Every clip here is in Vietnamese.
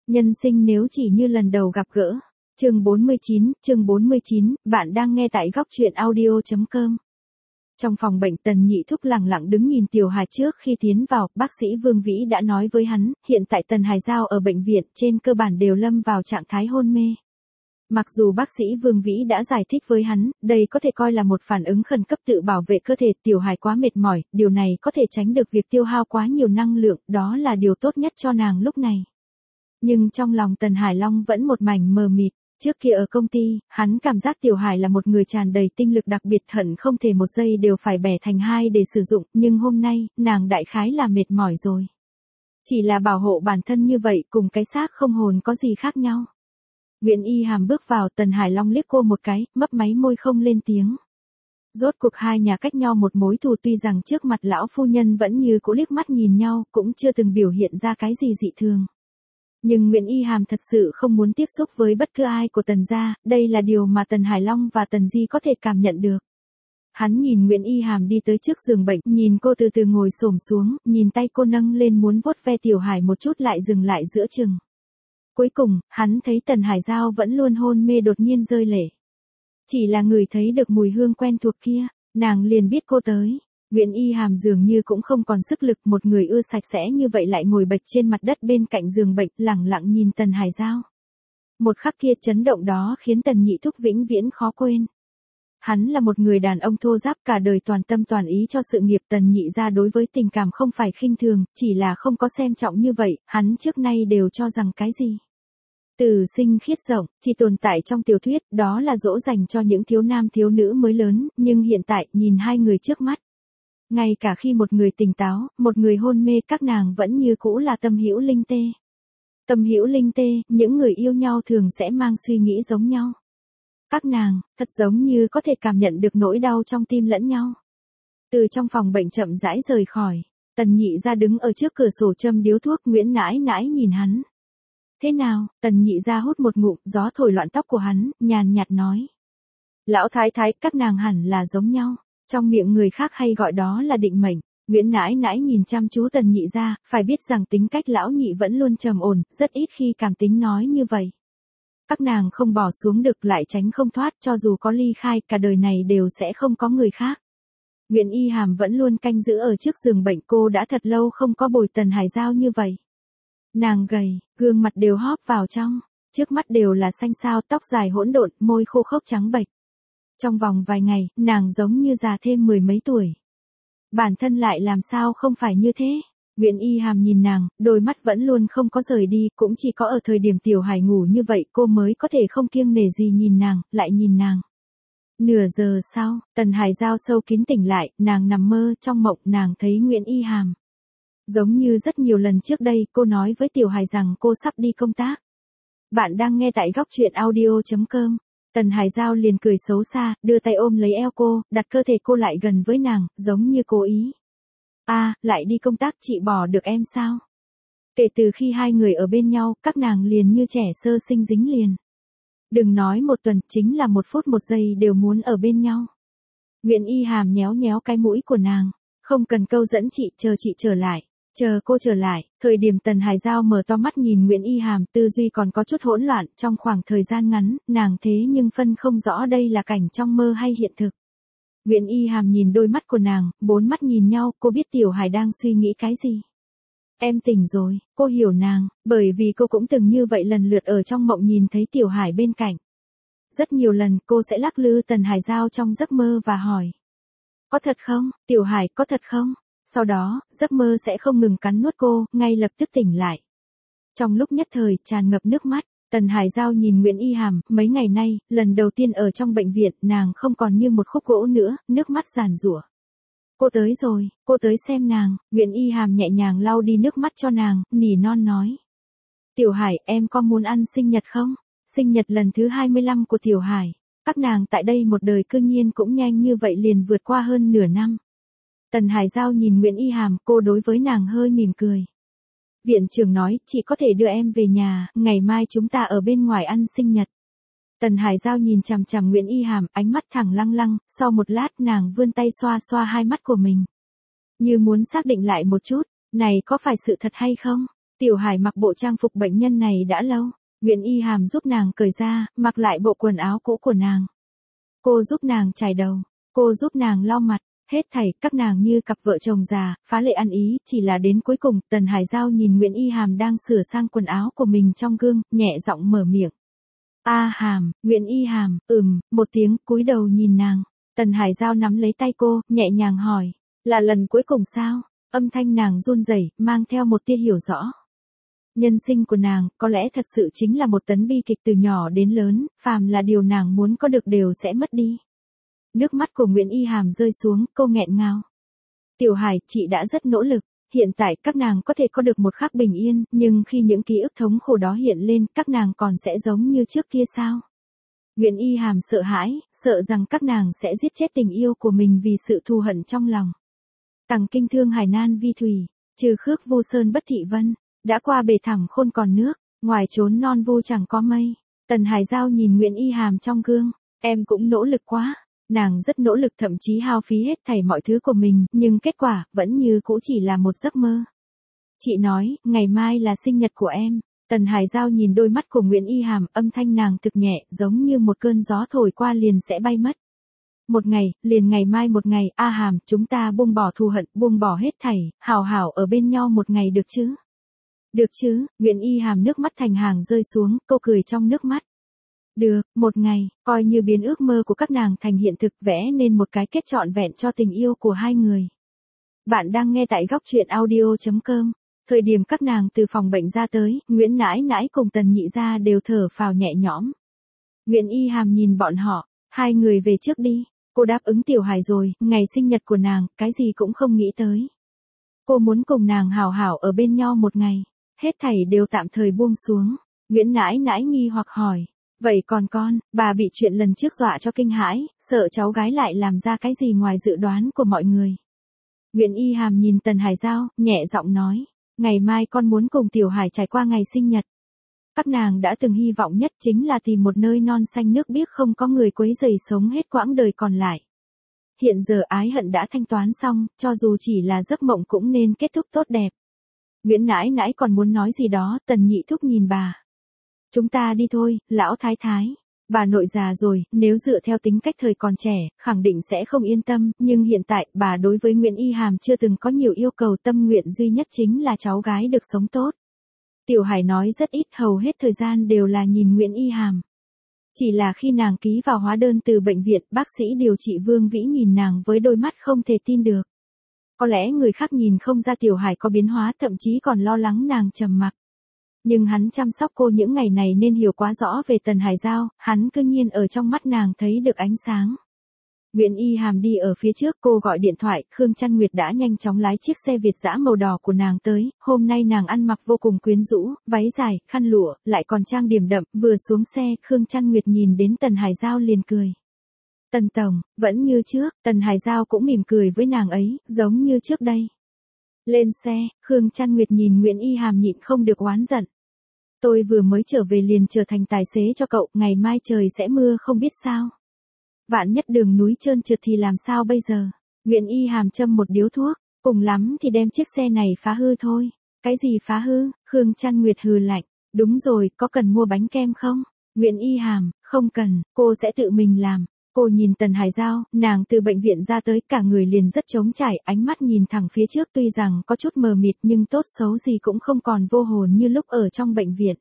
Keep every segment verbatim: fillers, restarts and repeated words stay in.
Nhân sinh nếu chỉ như lần đầu gặp gỡ. Chương bốn mươi chín, chương bốn mươi chín, bạn đang nghe tại góc truyện audio chấm com. Trong phòng bệnh, Tần Nhị Thúc lặng lặng đứng nhìn Tiểu Hải. Trước khi tiến vào, bác sĩ Vương Vĩ đã nói với hắn, hiện tại Tần Hải Giao ở bệnh viện trên cơ bản đều lâm vào trạng thái hôn mê. Mặc dù bác sĩ Vương Vĩ đã giải thích với hắn, đây có thể coi là một phản ứng khẩn cấp tự bảo vệ cơ thể. Tiểu Hải quá mệt mỏi, điều này có thể tránh được việc tiêu hao quá nhiều năng lượng, đó là điều tốt nhất cho nàng lúc này. Nhưng trong lòng Tần Hải Long vẫn một mảnh mờ mịt. Trước kia ở công ty, hắn cảm giác Tiểu Hải là một người tràn đầy tinh lực đặc biệt, hận không thể một giây đều phải bẻ thành hai để sử dụng, nhưng hôm nay, nàng đại khái là mệt mỏi rồi. Chỉ là bảo hộ bản thân như vậy, cùng cái xác không hồn có gì khác nhau. Nguyễn Y Hàm bước vào, Tần Hải Long liếc cô một cái, mấp máy môi không lên tiếng. Rốt cuộc hai nhà cách nhau một mối thù, tuy rằng trước mặt lão phu nhân vẫn như cũ liếc mắt nhìn nhau, cũng chưa từng biểu hiện ra cái gì dị thường. Nhưng Nguyễn Y Hàm thật sự không muốn tiếp xúc với bất cứ ai của Tần gia, đây là điều mà Tần Hải Long và Tần Di có thể cảm nhận được. Hắn nhìn Nguyễn Y Hàm đi tới trước giường bệnh, nhìn cô từ từ ngồi xổm xuống, nhìn tay cô nâng lên muốn vuốt ve Tiểu Hải một chút lại dừng lại giữa chừng. Cuối cùng, hắn thấy Tần Hải Giao vẫn luôn hôn mê đột nhiên rơi lệ. Chỉ là người thấy được mùi hương quen thuộc kia, nàng liền biết cô tới. Nguyễn Y Hàm dường như cũng không còn sức lực, một người ưa sạch sẽ như vậy lại ngồi bệt trên mặt đất bên cạnh giường bệnh, lẳng lặng nhìn Tần Hải Giao. Một khắc kia chấn động đó khiến Tần Nhị Thúc vĩnh viễn khó quên. Hắn là một người đàn ông thô ráp, cả đời toàn tâm toàn ý cho sự nghiệp. Tần Nhị gia đối với tình cảm không phải khinh thường, chỉ là không có xem trọng như vậy, hắn trước nay đều cho rằng cái gì từ sinh khiết rộng, chỉ tồn tại trong tiểu thuyết, đó là dỗ dành cho những thiếu nam thiếu nữ mới lớn, nhưng hiện tại, nhìn hai người trước mắt. Ngay cả khi một người tỉnh táo, một người hôn mê, các nàng vẫn như cũ là tâm hữu linh tê. Tâm hữu linh tê, những người yêu nhau thường sẽ mang suy nghĩ giống nhau. Các nàng, thật giống như có thể cảm nhận được nỗi đau trong tim lẫn nhau. Từ trong phòng bệnh chậm rãi rời khỏi, Tần Nhị gia đứng ở trước cửa sổ châm điếu thuốc. Nguyễn nãi nãi nhìn hắn. Thế nào? Tần Nhị gia hút một ngụm, gió thổi loạn tóc của hắn, nhàn nhạt nói. Lão thái thái, các nàng hẳn là giống nhau. Trong miệng người khác hay gọi đó là định mệnh. Nguyễn nãi nãi nhìn chăm chú Tần Nhị gia, phải biết rằng tính cách lão nhị vẫn luôn trầm ổn, rất ít khi cảm tính nói như vậy. Các nàng không bỏ xuống được, lại tránh không thoát, cho dù có ly khai, cả đời này đều sẽ không có người khác. Nguyễn Y Hàm vẫn luôn canh giữ ở trước giường bệnh, cô đã thật lâu không có bồi Tần Hải Giao như vậy. Nàng gầy, gương mặt đều hóp vào trong, trước mắt đều là xanh xao, tóc dài hỗn độn, môi khô khốc trắng bệch. Trong vòng vài ngày, nàng giống như già thêm mười mấy tuổi. Bản thân lại làm sao không phải như thế? Nguyễn Y Hàm nhìn nàng, đôi mắt vẫn luôn không có rời đi, cũng chỉ có ở thời điểm Tiểu Hải ngủ như vậy, cô mới có thể không kiêng nể gì nhìn nàng, lại nhìn nàng. Nửa giờ sau, Tần Hải Giao sâu kín tỉnh lại, nàng nằm mơ, trong mộng nàng thấy Nguyễn Y Hàm. Giống như rất nhiều lần trước đây, cô nói với Tiểu Hải rằng cô sắp đi công tác. Bạn đang nghe tại góc truyện audio chấm com. Tần Hải Giao liền cười xấu xa, đưa tay ôm lấy eo cô, đặt cơ thể cô lại gần với nàng, giống như cố ý. A, à, lại đi công tác, chị bỏ được em sao? Kể từ khi hai người ở bên nhau, các nàng liền như trẻ sơ sinh dính liền. Đừng nói một tuần, chính là một phút một giây đều muốn ở bên nhau. Nguyễn Y Hàm nhéo nhéo cái mũi của nàng. Không cần câu dẫn chị, chờ chị trở lại. Chờ cô trở lại, thời điểm Tần Hải Giao mở to mắt nhìn Nguyễn Y Hàm, tư duy còn có chút hỗn loạn, trong khoảng thời gian ngắn, nàng thế nhưng phân không rõ đây là cảnh trong mơ hay hiện thực. Nguyễn Y Hàm nhìn đôi mắt của nàng, bốn mắt nhìn nhau, cô biết Tiểu Hải đang suy nghĩ cái gì. Em tỉnh rồi, cô hiểu nàng, bởi vì cô cũng từng như vậy lần lượt ở trong mộng nhìn thấy Tiểu Hải bên cạnh. Rất nhiều lần cô sẽ lắc lư Tần Hải Giao trong giấc mơ và hỏi. Có thật không, Tiểu Hải, có thật không? Sau đó, giấc mơ sẽ không ngừng cắn nuốt cô, ngay lập tức tỉnh lại. Trong lúc nhất thời, tràn ngập nước mắt, Tần Hải Giao nhìn Nguyễn Y Hàm, mấy ngày nay, lần đầu tiên ở trong bệnh viện, nàng không còn như một khúc gỗ nữa, nước mắt giàn giụa. Cô tới rồi, cô tới xem nàng. Nguyễn Y Hàm nhẹ nhàng lau đi nước mắt cho nàng, nỉ non nói. Tiểu Hải, em có muốn ăn sinh nhật không? Sinh nhật lần thứ hai mươi lăm của Tiểu Hải. Các nàng tại đây một đời cư nhiên cũng nhanh như vậy liền vượt qua hơn nửa năm. Tần Hải Giao nhìn Nguyễn Y Hàm, cô đối với nàng hơi mỉm cười. Viện trưởng nói, chị có thể đưa em về nhà, ngày mai chúng ta ở bên ngoài ăn sinh nhật. Tần Hải Giao nhìn chằm chằm Nguyễn Y Hàm, ánh mắt thẳng lăng lăng, sau một lát nàng vươn tay xoa xoa hai mắt của mình. Như muốn xác định lại một chút, này có phải sự thật hay không? Tiểu Hải mặc bộ trang phục bệnh nhân này đã lâu, Nguyễn Y Hàm giúp nàng cởi ra, mặc lại bộ quần áo cũ của nàng. Cô giúp nàng chải đầu, cô giúp nàng lau mặt, hết thảy các nàng như cặp vợ chồng già, phá lệ ăn ý, chỉ là đến cuối cùng, Tần Hải Giao nhìn Nguyễn Y Hàm đang sửa sang quần áo của mình trong gương, nhẹ giọng mở miệng. A Hàm, Nguyễn Y Hàm, ừm, một tiếng, cúi đầu nhìn nàng. Tần Hải Giao nắm lấy tay cô, nhẹ nhàng hỏi, là lần cuối cùng sao? Âm thanh nàng run rẩy, mang theo một tia hiểu rõ. Nhân sinh của nàng, có lẽ thật sự chính là một tấn bi kịch từ nhỏ đến lớn, phàm là điều nàng muốn có được đều sẽ mất đi. Nước mắt của Nguyễn Y Hàm rơi xuống, cô nghẹn ngào. Tiểu Hải, chị đã rất nỗ lực, hiện tại các nàng có thể có được một khắc bình yên, nhưng khi những ký ức thống khổ đó hiện lên, các nàng còn sẽ giống như trước kia sao? Nguyễn Y Hàm sợ hãi, sợ rằng các nàng sẽ giết chết tình yêu của mình vì sự thù hận trong lòng. Tằng kinh thương hải nan vi thủy, trừ khước vu sơn bất thị vân, đã qua bể thẳm khôn còn nước, ngoài trốn non vu chẳng có mây. Tần Hải Giao nhìn Nguyễn Y Hàm trong gương, em cũng nỗ lực quá. Nàng rất nỗ lực, thậm chí hao phí hết thảy mọi thứ của mình, nhưng kết quả vẫn như cũ chỉ là một giấc mơ. Chị nói, ngày mai là sinh nhật của em. Tần Hải Giao nhìn đôi mắt của Nguyễn Y Hàm, âm thanh nàng thực nhẹ, giống như một cơn gió thổi qua liền sẽ bay mất. Một ngày, liền ngày mai một ngày, A Hàm, chúng ta buông bỏ thù hận, buông bỏ hết thảy, hảo hảo ở bên nhau một ngày được chứ? Được chứ? Nguyễn Y Hàm nước mắt thành hàng rơi xuống, cô cười trong nước mắt. Được, một ngày, coi như biến ước mơ của các nàng thành hiện thực, vẽ nên một cái kết trọn vẹn cho tình yêu của hai người. Bạn đang nghe tại góc truyện audio chấm com. Thời điểm các nàng từ phòng bệnh ra tới, Nguyễn Nãi Nãi cùng Tần Nhị gia đều thở phào nhẹ nhõm. Nguyễn Y Hàm nhìn bọn họ, hai người về trước đi. Cô đáp ứng Tiểu Hải rồi, ngày sinh nhật của nàng, cái gì cũng không nghĩ tới. Cô muốn cùng nàng hảo hảo ở bên nhau một ngày, hết thảy đều tạm thời buông xuống. Nguyễn Nãi Nãi nghi hoặc hỏi, vậy còn con, bà bị chuyện lần trước dọa cho kinh hãi, sợ cháu gái lại làm ra cái gì ngoài dự đoán của mọi người. Nguyễn Y Hàm nhìn Tần Hải Giao, nhẹ giọng nói, ngày mai con muốn cùng Tiểu Hải trải qua ngày sinh nhật. Các nàng đã từng hy vọng nhất chính là tìm một nơi non xanh nước biếc không có người quấy rầy sống hết quãng đời còn lại. Hiện giờ ái hận đã thanh toán xong, cho dù chỉ là giấc mộng cũng nên kết thúc tốt đẹp. Nguyễn Nãi Nãi còn muốn nói gì đó, Tần Nhị thúc nhìn bà. Chúng ta đi thôi, lão thái thái. Bà nội già rồi, nếu dựa theo tính cách thời còn trẻ, khẳng định sẽ không yên tâm, nhưng hiện tại, bà đối với Nguyễn Y Hàm chưa từng có nhiều yêu cầu, tâm nguyện duy nhất chính là cháu gái được sống tốt. Tiểu Hải nói rất ít, hầu hết thời gian đều là nhìn Nguyễn Y Hàm. Chỉ là khi nàng ký vào hóa đơn từ bệnh viện, bác sĩ điều trị Vương Vĩ nhìn nàng với đôi mắt không thể tin được. Có lẽ người khác nhìn không ra Tiểu Hải có biến hóa, thậm chí còn lo lắng nàng trầm mặc. Nhưng hắn chăm sóc cô những ngày này nên hiểu quá rõ về Tần Hải Giao, hắn cứ nhiên ở trong mắt nàng thấy được ánh sáng. Nguyễn Y Hàm đi ở phía trước, cô gọi điện thoại, Khương Trăn Nguyệt đã nhanh chóng lái chiếc xe Việt dã màu đỏ của nàng tới, hôm nay nàng ăn mặc vô cùng quyến rũ, váy dài, khăn lụa, lại còn trang điểm đậm, vừa xuống xe, Khương Trăn Nguyệt nhìn đến Tần Hải Giao liền cười. Tần Tổng, vẫn như trước, Tần Hải Giao cũng mỉm cười với nàng ấy, giống như trước đây. Lên xe, Khương Trăn Nguyệt nhìn Nguyễn Y Hàm nhịn không được oán giận. Tôi vừa mới trở về liền trở thành tài xế cho cậu, ngày mai trời sẽ mưa không biết sao. Vạn nhất đường núi trơn trượt thì làm sao bây giờ? Nguyễn Y Hàm châm một điếu thuốc, cùng lắm thì đem chiếc xe này phá hư thôi. Cái gì phá hư? Khương Trăn Nguyệt hừ lạnh. Đúng rồi, có cần mua bánh kem không? Nguyễn Y Hàm, không cần, cô sẽ tự mình làm. Cô nhìn Tần Hải Giao, nàng từ bệnh viện ra tới, cả người liền rất trống trải, ánh mắt nhìn thẳng phía trước, tuy rằng có chút mờ mịt nhưng tốt xấu gì cũng không còn vô hồn như lúc ở trong bệnh viện.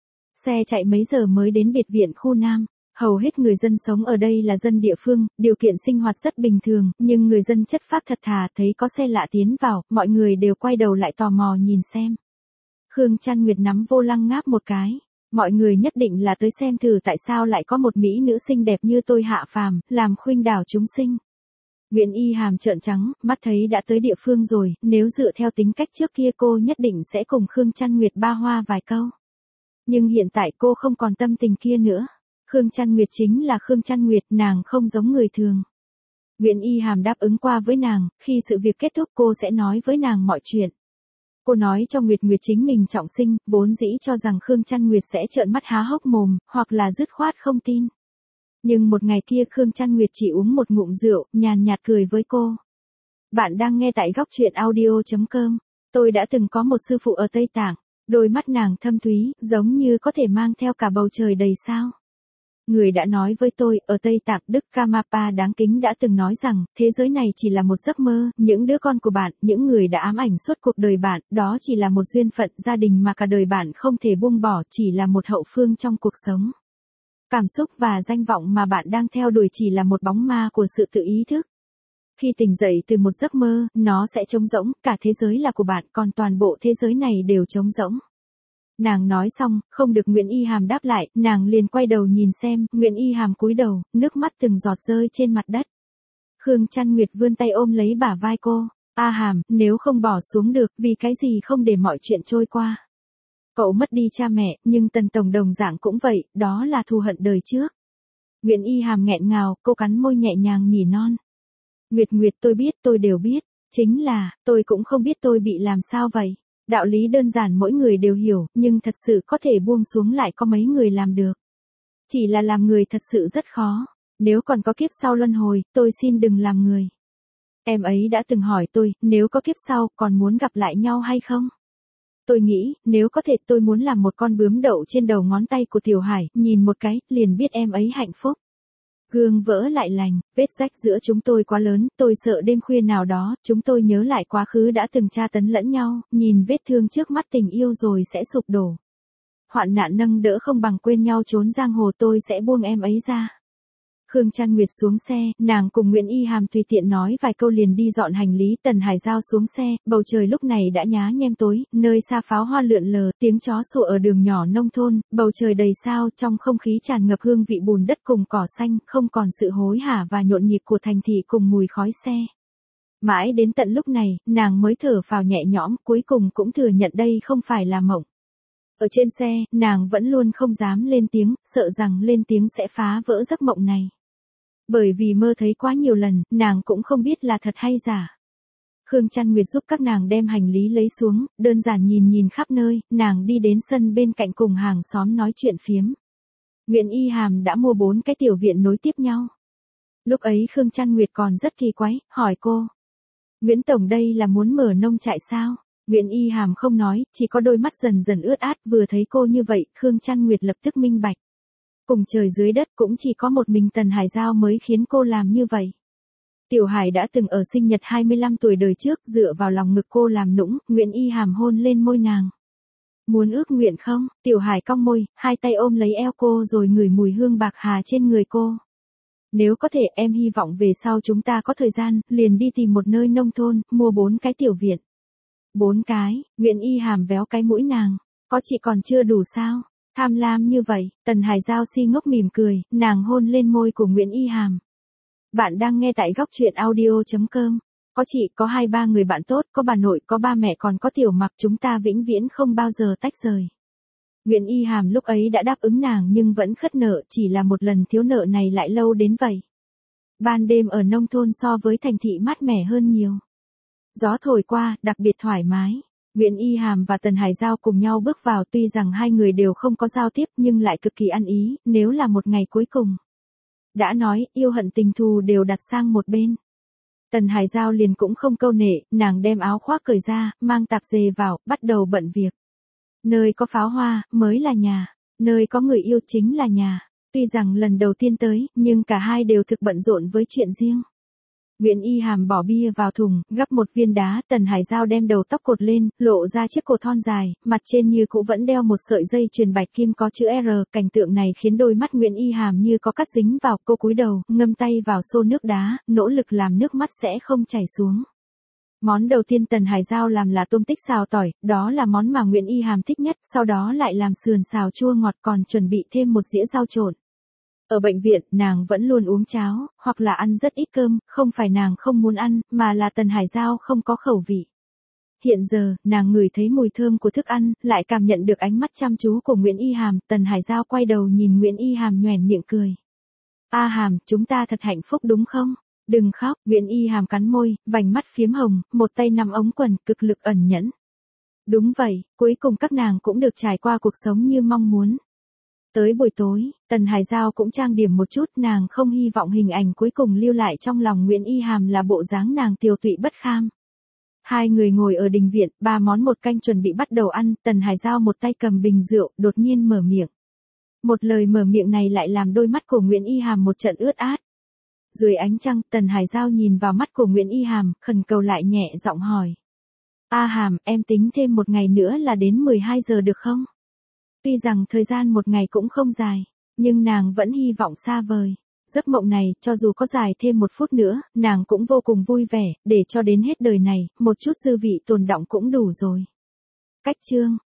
Xe chạy mấy giờ mới đến biệt viện khu Nam. Hầu hết người dân sống ở đây là dân địa phương, điều kiện sinh hoạt rất bình thường, nhưng người dân chất phác thật thà, thấy có xe lạ tiến vào, mọi người đều quay đầu lại tò mò nhìn xem. Khương Trăn Nguyệt nắm vô lăng ngáp một cái. Mọi người nhất định là tới xem thử tại sao lại có một mỹ nữ xinh đẹp như tôi hạ phàm, làm khuynh đảo chúng sinh. Nguyễn Y Hàm trợn trắng, mắt thấy đã tới địa phương rồi, nếu dựa theo tính cách trước kia cô nhất định sẽ cùng Khương Trăn Nguyệt ba hoa vài câu. Nhưng hiện tại cô không còn tâm tình kia nữa. Khương Trăn Nguyệt chính là Khương Trăn Nguyệt, nàng không giống người thường. Nguyễn Y Hàm đáp ứng qua với nàng, khi sự việc kết thúc cô sẽ nói với nàng mọi chuyện. Cô nói cho Nguyệt Nguyệt chính mình trọng sinh, vốn dĩ cho rằng Khương Trăn Nguyệt sẽ trợn mắt há hốc mồm, hoặc là dứt khoát không tin. Nhưng một ngày kia Khương Trăn Nguyệt chỉ uống một ngụm rượu, nhàn nhạt cười với cô. Bạn đang nghe tại góc truyện audio chấm com. Tôi đã từng có một sư phụ ở Tây Tạng. Đôi mắt nàng thâm thúy, giống như có thể mang theo cả bầu trời đầy sao. Người đã nói với tôi, ở Tây Tạng Đức Karmapa đáng kính đã từng nói rằng, thế giới này chỉ là một giấc mơ, những đứa con của bạn, những người đã ám ảnh suốt cuộc đời bạn, đó chỉ là một duyên phận gia đình mà cả đời bạn không thể buông bỏ, chỉ là một hậu phương trong cuộc sống. Cảm xúc và danh vọng mà bạn đang theo đuổi chỉ là một bóng ma của sự tự ý thức. Khi tỉnh dậy từ một giấc mơ, nó sẽ trống rỗng, cả thế giới là của bạn, còn toàn bộ thế giới này đều trống rỗng. Nàng nói xong, không được Nguyễn Y Hàm đáp lại, nàng liền quay đầu nhìn xem, Nguyễn Y Hàm cúi đầu, nước mắt từng giọt rơi trên mặt đất. Khương Trăn Nguyệt vươn tay ôm lấy bả vai cô, A Hàm, nếu không bỏ xuống được, vì cái gì không để mọi chuyện trôi qua. Cậu mất đi cha mẹ, nhưng Tần Tổng đồng dạng cũng vậy, đó là thù hận đời trước. Nguyễn Y Hàm nghẹn ngào, cô cắn môi nhẹ nhàng nỉ non. Nguyệt Nguyệt tôi biết, tôi đều biết, chính là, tôi cũng không biết tôi bị làm sao vậy. Đạo lý đơn giản mỗi người đều hiểu, nhưng thật sự có thể buông xuống lại có mấy người làm được. Chỉ là làm người thật sự rất khó. Nếu còn có kiếp sau luân hồi, tôi xin đừng làm người. Em ấy đã từng hỏi tôi, nếu có kiếp sau, còn muốn gặp lại nhau hay không? Tôi nghĩ, nếu có thể tôi muốn làm một con bướm đậu trên đầu ngón tay của Tiểu Hải, nhìn một cái, liền biết em ấy hạnh phúc. Gương vỡ lại lành, vết rách giữa chúng tôi quá lớn, tôi sợ đêm khuya nào đó, chúng tôi nhớ lại quá khứ đã từng tra tấn lẫn nhau, nhìn vết thương trước mắt tình yêu rồi sẽ sụp đổ. Hoạn nạn nâng đỡ không bằng quên nhau trốn giang hồ, tôi sẽ buông em ấy ra. Khương Trăn Nguyệt xuống xe, nàng cùng Nguyễn Y Hàm tùy tiện nói vài câu liền đi dọn hành lý. Tần Hải Giao xuống xe, bầu trời lúc này đã nhá nhem tối, nơi xa pháo hoa lượn lờ, tiếng chó sủa ở đường nhỏ nông thôn, bầu trời đầy sao, trong không khí tràn ngập hương vị bùn đất cùng cỏ xanh, không còn sự hối hả và nhộn nhịp của thành thị cùng mùi khói xe. Mãi đến tận lúc này, nàng mới thở phào nhẹ nhõm, cuối cùng cũng thừa nhận đây không phải là mộng. Ở trên xe, nàng vẫn luôn không dám lên tiếng, sợ rằng lên tiếng sẽ phá vỡ giấc mộng này. Bởi vì mơ thấy quá nhiều lần, nàng cũng không biết là thật hay giả. Khương Trăn Nguyệt giúp các nàng đem hành lý lấy xuống, đơn giản nhìn nhìn khắp nơi, nàng đi đến sân bên cạnh cùng hàng xóm nói chuyện phiếm. Nguyễn Y Hàm đã mua bốn cái tiểu viện nối tiếp nhau. Lúc ấy Khương Trăn Nguyệt còn rất kỳ quái, hỏi cô. Nguyễn Tổng đây là muốn mở nông trại sao? Nguyễn Y Hàm không nói, chỉ có đôi mắt dần dần ướt át, vừa thấy cô như vậy, Khương Trăn Nguyệt lập tức minh bạch. Cùng trời dưới đất cũng chỉ có một mình Tần Hải Giao mới khiến cô làm như vậy. Tiểu Hải đã từng ở sinh nhật hai mươi lăm tuổi đời trước, dựa vào lòng ngực cô làm nũng, Nguyễn Y Hàm hôn lên môi nàng. Muốn ước nguyện không? Tiểu Hải cong môi, hai tay ôm lấy eo cô rồi ngửi mùi hương bạc hà trên người cô. Nếu có thể em hy vọng về sau chúng ta có thời gian, liền đi tìm một nơi nông thôn, mua bốn cái tiểu viện. Bốn cái, Nguyễn Y Hàm véo cái mũi nàng, có chị còn chưa đủ sao? Tham lam như vậy, Tần Hải Giao si ngốc mỉm cười, nàng hôn lên môi của Nguyễn Y Hàm. Bạn đang nghe tại góc truyện audio chấm com. Có chị, có hai ba người bạn tốt, có bà nội, có ba mẹ còn có Tiểu Mặc, chúng ta vĩnh viễn không bao giờ tách rời. Nguyễn Y Hàm lúc ấy đã đáp ứng nàng nhưng vẫn khất nợ, chỉ là một lần thiếu nợ này lại lâu đến vậy. Ban đêm ở nông thôn so với thành thị mát mẻ hơn nhiều. Gió thổi qua, đặc biệt thoải mái. Nguyễn Y Hàm và Tần Hải Giao cùng nhau bước vào, tuy rằng hai người đều không có giao tiếp nhưng lại cực kỳ ăn ý, nếu là một ngày cuối cùng. Đã nói, yêu hận tình thù đều đặt sang một bên. Tần Hải Giao liền cũng không câu nệ, nàng đem áo khoác cởi ra, mang tạp dề vào, bắt đầu bận việc. Nơi có pháo hoa, mới là nhà. Nơi có người yêu chính là nhà. Tuy rằng lần đầu tiên tới, nhưng cả hai đều thực bận rộn với chuyện riêng. Nguyễn Y Hàm bỏ bia vào thùng, gắp một viên đá, Tần Hải Giao đem đầu tóc cột lên, lộ ra chiếc cổ thon dài, mặt trên như cũ vẫn đeo một sợi dây chuyền bạch kim có chữ R, cảnh tượng này khiến đôi mắt Nguyễn Y Hàm như có cắt dính vào, cô cúi đầu, ngâm tay vào xô nước đá, nỗ lực làm nước mắt sẽ không chảy xuống. Món đầu tiên Tần Hải Giao làm là tôm tích xào tỏi, đó là món mà Nguyễn Y Hàm thích nhất, sau đó lại làm sườn xào chua ngọt còn chuẩn bị thêm một dĩa rau trộn. Ở bệnh viện, nàng vẫn luôn uống cháo, hoặc là ăn rất ít cơm, không phải nàng không muốn ăn, mà là Tần Hải Giao không có khẩu vị. Hiện giờ, nàng ngửi thấy mùi thơm của thức ăn, lại cảm nhận được ánh mắt chăm chú của Nguyễn Y Hàm, Tần Hải Giao quay đầu nhìn Nguyễn Y Hàm nhoẻn miệng cười. A Hàm, chúng ta thật hạnh phúc đúng không? Đừng khóc, Nguyễn Y Hàm cắn môi, vành mắt phiếm hồng, một tay nắm ống quần, cực lực ẩn nhẫn. Đúng vậy, cuối cùng các nàng cũng được trải qua cuộc sống như mong muốn. Tới buổi tối, Tần Hải Giao cũng trang điểm một chút, nàng không hy vọng hình ảnh cuối cùng lưu lại trong lòng Nguyễn Y Hàm là bộ dáng nàng tiều tụy bất kham. Hai người ngồi ở đình viện, ba món một canh chuẩn bị bắt đầu ăn, Tần Hải Giao một tay cầm bình rượu, đột nhiên mở miệng. Một lời mở miệng này lại làm đôi mắt của Nguyễn Y Hàm một trận ướt át. Dưới ánh trăng, Tần Hải Giao nhìn vào mắt của Nguyễn Y Hàm, khẩn cầu lại nhẹ giọng hỏi. A Hàm, em tính thêm một ngày nữa là đến mười hai giờ được không? Tuy rằng thời gian một ngày cũng không dài, nhưng nàng vẫn hy vọng xa vời. Giấc mộng này, cho dù có dài thêm một phút nữa, nàng cũng vô cùng vui vẻ, để cho đến hết đời này, một chút dư vị tồn đọng cũng đủ rồi. Cách chương